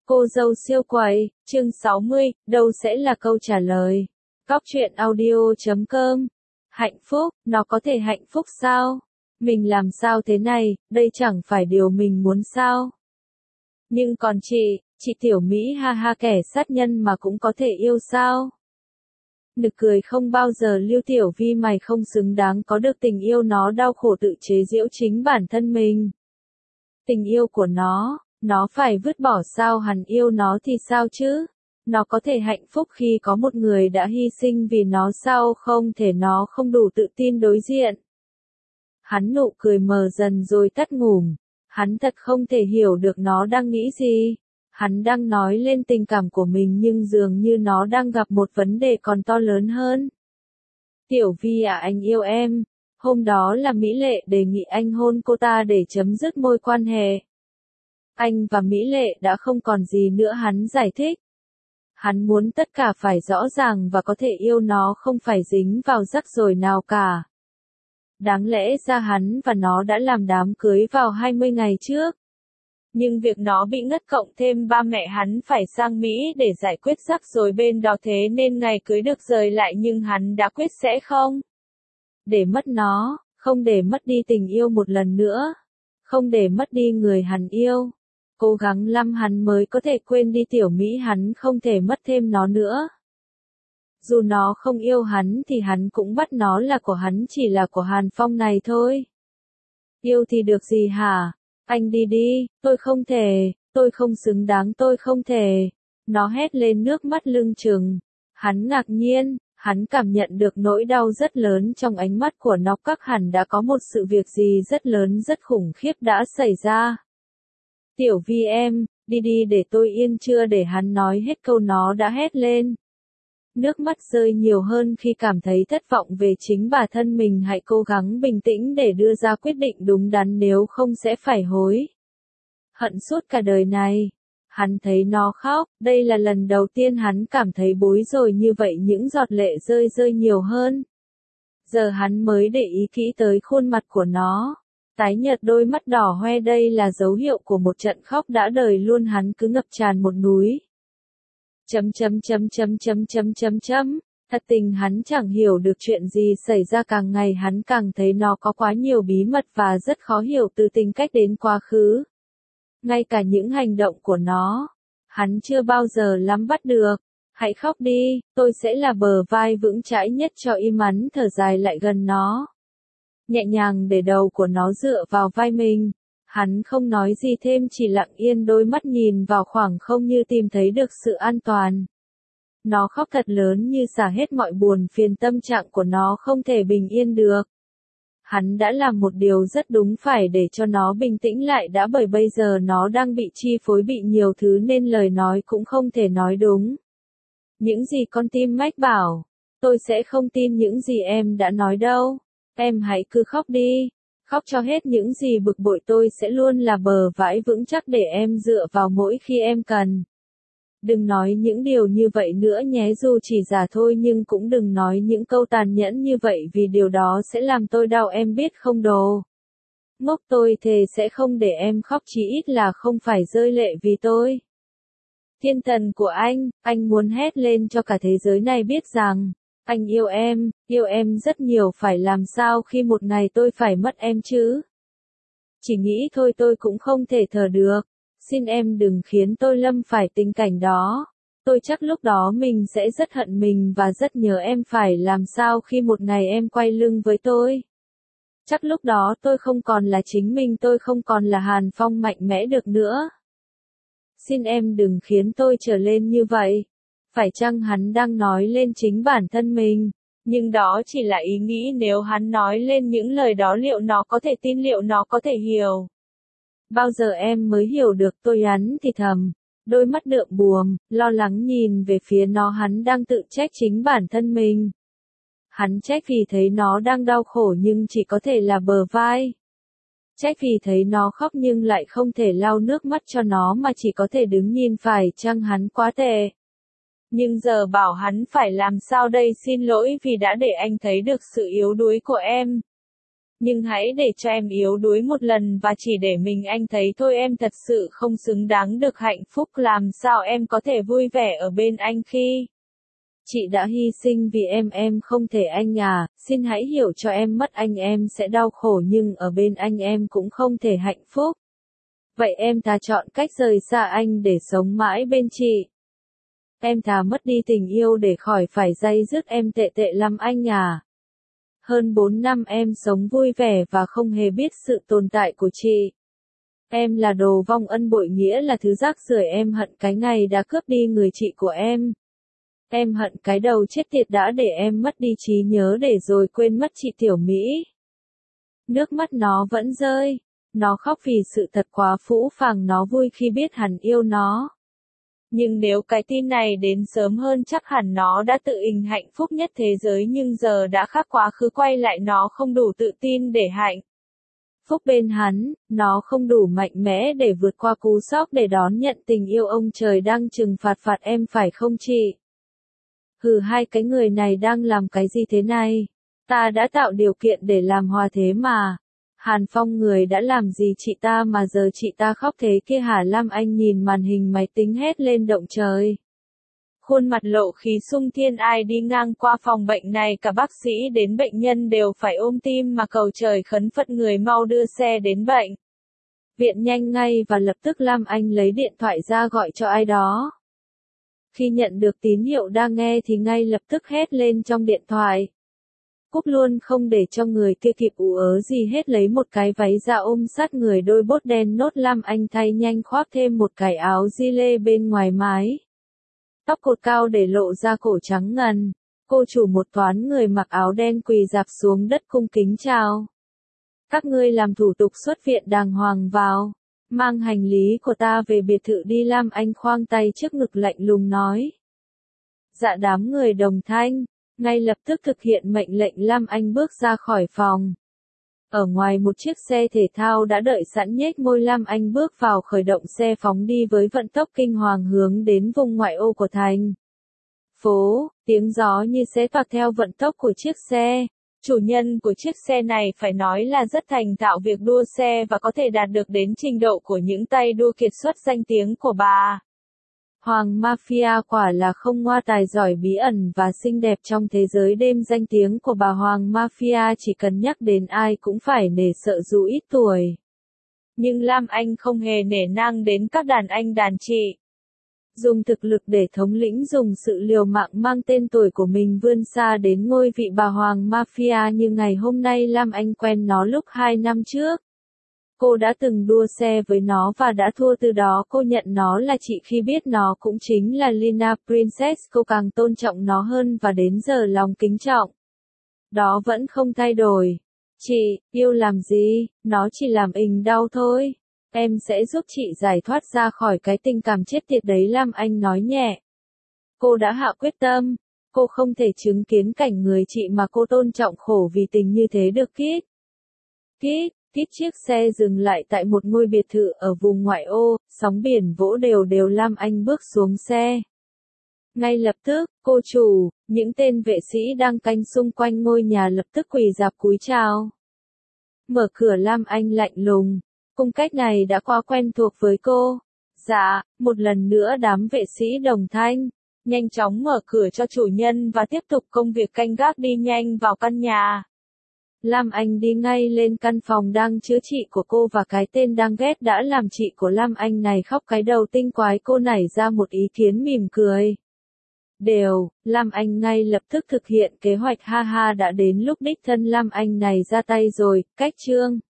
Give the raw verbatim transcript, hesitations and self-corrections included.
Cô dâu siêu quậy, chương sáu mươi, đâu sẽ là câu trả lời. Góc truyện audio chấm com. Hạnh phúc, nó có thể hạnh phúc sao? Mình làm sao thế này, đây chẳng phải điều mình muốn sao? Nhưng còn chị, chị Tiểu Mỹ ha ha kẻ sát nhân mà cũng có thể yêu sao? Nực cười không bao giờ Lưu Tiểu Vi mày không xứng đáng có được tình yêu, nó đau khổ tự chế giễu chính bản thân mình. Tình yêu của nó, nó phải vứt bỏ sao, hắn yêu nó thì sao chứ? Nó có thể hạnh phúc khi có một người đã hy sinh vì nó sao, không thể nó không đủ tự tin đối diện. Hắn nụ cười mờ dần rồi tắt ngủm. Hắn thật không thể hiểu được nó đang nghĩ gì. Hắn đang nói lên tình cảm của mình nhưng dường như nó đang gặp một vấn đề còn to lớn hơn. Tiểu Vi à, anh yêu em. Hôm đó là Mỹ Lệ đề nghị anh hôn cô ta để chấm dứt mối quan hệ. Anh và Mỹ Lệ đã không còn gì nữa, hắn giải thích. Hắn muốn tất cả phải rõ ràng và có thể yêu nó, không phải dính vào rắc rối nào cả. Đáng lẽ ra hắn và nó đã làm đám cưới vào hai mươi ngày trước. Nhưng việc nó bị ngất cộng thêm ba mẹ hắn phải sang Mỹ để giải quyết rắc rối bên đó, thế nên ngày cưới được rời lại, nhưng hắn đã quyết sẽ không để mất nó, không để mất đi tình yêu một lần nữa, không để mất đi người hắn yêu. Cố gắng lắm hắn mới có thể quên đi Tiểu Mỹ, hắn không thể mất thêm nó nữa. Dù nó không yêu hắn thì hắn cũng bắt nó là của hắn, chỉ là của Hàn Phong này thôi. Yêu thì được gì hả? Anh đi đi, tôi không thể, tôi không xứng đáng, tôi không thể. Nó hét lên, nước mắt lưng trừng. Hắn ngạc nhiên, hắn cảm nhận được nỗi đau rất lớn trong ánh mắt của nó, chắc hẳn đã có một sự việc gì rất lớn, rất khủng khiếp đã xảy ra. Tiểu Vi em, đi đi để tôi yên, chưa để hắn nói hết câu nó đã hét lên. Nước mắt rơi nhiều hơn khi cảm thấy thất vọng về chính bản thân mình. Hãy cố gắng bình tĩnh để đưa ra quyết định đúng đắn, nếu không sẽ phải hối hận suốt cả đời này. Hắn thấy nó khóc, đây là lần đầu tiên hắn cảm thấy bối rối như vậy, những giọt lệ rơi rơi nhiều hơn. Giờ hắn mới để ý kỹ tới khuôn mặt của nó. Tái nhợt, đôi mắt đỏ hoe, đây là dấu hiệu của một trận khóc đã đời luôn. Hắn cứ ngập tràn một núi. Chấm chấm chấm chấm chấm chấm chấm chấm. Thật tình hắn chẳng hiểu được chuyện gì xảy ra, càng ngày hắn càng thấy nó có quá nhiều bí mật và rất khó hiểu, từ tính cách đến quá khứ. Ngay cả những hành động của nó, hắn chưa bao giờ nắm bắt được. Hãy khóc đi, tôi sẽ là bờ vai vững chãi nhất cho im. Hắn thở dài lại gần nó. Nhẹ nhàng để đầu của nó dựa vào vai mình. Hắn không nói gì thêm, chỉ lặng yên, đôi mắt nhìn vào khoảng không như tìm thấy được sự an toàn. Nó khóc thật lớn như xả hết mọi buồn phiền, tâm trạng của nó không thể bình yên được. Hắn đã làm một điều rất đúng phải để cho nó bình tĩnh lại đã, bởi bây giờ nó đang bị chi phối, bị nhiều thứ nên lời nói cũng không thể nói đúng. Những gì con tim mách bảo, tôi sẽ không tin những gì em đã nói đâu. Em hãy cứ khóc đi. Khóc cho hết những gì bực bội, tôi sẽ luôn là bờ vai vững chắc để em dựa vào mỗi khi em cần. Đừng nói những điều như vậy nữa nhé, dù chỉ giả thôi, nhưng cũng đừng nói những câu tàn nhẫn như vậy, vì điều đó sẽ làm tôi đau, em biết không đồ ngốc. Tôi thề sẽ không để em khóc, chí ít là không phải rơi lệ vì tôi. Thiên thần của anh, anh muốn hét lên cho cả thế giới này biết rằng anh yêu em, yêu em rất nhiều. Phải làm sao khi một ngày tôi phải mất em chứ? Chỉ nghĩ thôi tôi cũng không thể thở được. Xin em đừng khiến tôi lâm phải tình cảnh đó. Tôi chắc lúc đó mình sẽ rất hận mình và rất nhớ em. Phải làm sao khi một ngày em quay lưng với tôi? Chắc lúc đó tôi không còn là chính mình, tôi không còn là Hàn Phong mạnh mẽ được nữa. Xin em đừng khiến tôi trở lên như vậy. Phải chăng hắn đang nói lên chính bản thân mình? Nhưng đó chỉ là ý nghĩ, nếu hắn nói lên những lời đó liệu nó có thể tin, liệu nó có thể hiểu? Bao giờ em mới hiểu được? Tôi hắn thì thầm, đôi mắt đượm buồn, lo lắng nhìn về phía nó. Hắn đang tự trách chính bản thân mình. Hắn trách vì thấy nó đang đau khổ nhưng chỉ có thể là bờ vai. Trách vì thấy nó khóc nhưng lại không thể lau nước mắt cho nó mà chỉ có thể đứng nhìn. Phải chăng hắn quá tệ? Nhưng giờ bảo hắn phải làm sao đây? Xin lỗi vì đã để anh thấy được sự yếu đuối của em. Nhưng hãy để cho em yếu đuối một lần và chỉ để mình anh thấy thôi, em thật sự không xứng đáng được hạnh phúc, làm sao em có thể vui vẻ ở bên anh khi chị đã hy sinh vì em, em không thể anh à, xin hãy hiểu cho em, mất anh em sẽ đau khổ nhưng ở bên anh em cũng không thể hạnh phúc. Vậy em thà chọn cách rời xa anh để sống mãi bên chị. Em thà mất đi tình yêu để khỏi phải day dứt, em tệ tệ lắm anh à. Hơn bốn năm em sống vui vẻ và không hề biết sự tồn tại của chị. Em là đồ vong ân bội nghĩa, là thứ rác rưởi, em hận cái ngày đã cướp đi người chị của em. Em hận cái đầu chết tiệt đã để em mất đi trí nhớ để rồi quên mất chị Tiểu Mỹ. Nước mắt nó vẫn rơi. Nó khóc vì sự thật quá phũ phàng, nó vui khi biết hắn yêu nó. Nhưng nếu cái tin này đến sớm hơn chắc hẳn nó đã tự hình hạnh phúc nhất thế giới, nhưng giờ đã khác, quá khứ quay lại, nó không đủ tự tin để hạnh phúc bên hắn, nó không đủ mạnh mẽ để vượt qua cú sốc để đón nhận tình yêu ông trời đang trừng phạt phạt em, phải không chị? Hừ, hai cái người này đang làm cái gì thế này? Ta đã tạo điều kiện để làm hòa thế mà. Hàn Phong, người đã làm gì chị ta mà giờ chị ta khóc thế kia hả? Lam Anh nhìn màn hình máy tính hét lên động trời. Khuôn mặt lộ khí sung thiên, ai đi ngang qua phòng bệnh này, cả bác sĩ đến bệnh nhân đều phải ôm tim mà cầu trời khấn Phật người mau đưa xe đến bệnh viện nhanh ngay, và lập tức Lam Anh lấy điện thoại ra gọi cho ai đó. Khi nhận được tín hiệu đang nghe thì ngay lập tức hét lên trong điện thoại. Cúp luôn, không để cho người kia kịp ú ớ gì hết, lấy một cái váy ra ôm sát người, đôi bốt đen nốt Lam Anh thay nhanh, khoác thêm một cái áo gi lê bên ngoài mái tóc cột cao để lộ ra cổ trắng ngần. Cô chủ một toán người mặc áo đen quỳ rạp xuống đất cung kính chào. Các ngươi làm thủ tục xuất viện đàng hoàng vào. Mang hành lý của ta về biệt thự đi, Lam Anh khoang tay trước ngực lạnh lùng nói. Dạ. Đám người đồng thanh ngay lập tức thực hiện mệnh lệnh, Lam Anh bước ra khỏi phòng. Ở ngoài một chiếc xe thể thao đã đợi sẵn, nhếch môi Lam Anh bước vào, khởi động xe phóng đi với vận tốc kinh hoàng hướng đến vùng ngoại ô của thành phố, tiếng gió như xé toạc theo vận tốc của chiếc xe. Chủ nhân của chiếc xe này phải nói là rất thành thạo việc đua xe và có thể đạt được đến trình độ của những tay đua kiệt xuất danh tiếng của bà. Hoàng Mafia quả là không ngoa, tài giỏi, bí ẩn và xinh đẹp trong thế giới đêm. Danh tiếng của bà Hoàng Mafia chỉ cần nhắc đến ai cũng phải nể sợ dù ít tuổi. Nhưng Lam Anh không hề nể nang đến các đàn anh đàn chị. Dùng thực lực để thống lĩnh, dùng sự liều mạng mang tên tuổi của mình vươn xa đến ngôi vị bà Hoàng Mafia như ngày hôm nay. Lam Anh quen nó lúc hai năm trước. Cô đã từng đua xe với nó và đã thua, từ đó cô nhận nó là chị, khi biết nó cũng chính là Lina Princess, cô càng tôn trọng nó hơn và đến giờ lòng kính trọng đó vẫn không thay đổi. Chị, yêu làm gì, nó chỉ làm ình đau thôi. Em sẽ giúp chị giải thoát ra khỏi cái tình cảm chết tiệt đấy, Lam Anh nói nhẹ. Cô đã hạ quyết tâm, cô không thể chứng kiến cảnh người chị mà cô tôn trọng khổ vì tình như thế được. Kít. Kít. Kít. Chiếc xe dừng lại tại một ngôi biệt thự ở vùng ngoại ô, sóng biển vỗ đều đều. Lam Anh bước xuống xe. Ngay lập tức, cô chủ, những tên vệ sĩ đang canh xung quanh ngôi nhà lập tức quỳ rạp cúi chào. Mở cửa, Lam Anh lạnh lùng. Cung cách này đã quá quen thuộc với cô. Dạ, một lần nữa đám vệ sĩ đồng thanh. Nhanh chóng mở cửa cho chủ nhân và tiếp tục công việc canh gác, đi nhanh vào căn nhà. Lam Anh đi ngay lên căn phòng đang chữa trị của cô và cái tên đang ghét đã làm chị của Lam Anh này khóc cái đầu tinh quái. Cô nảy ra một ý kiến mỉm cười. Đều, Lam Anh ngay lập tức thực hiện kế hoạch. Ha ha, đã đến lúc đích thân Lam Anh này ra tay rồi. Cách chương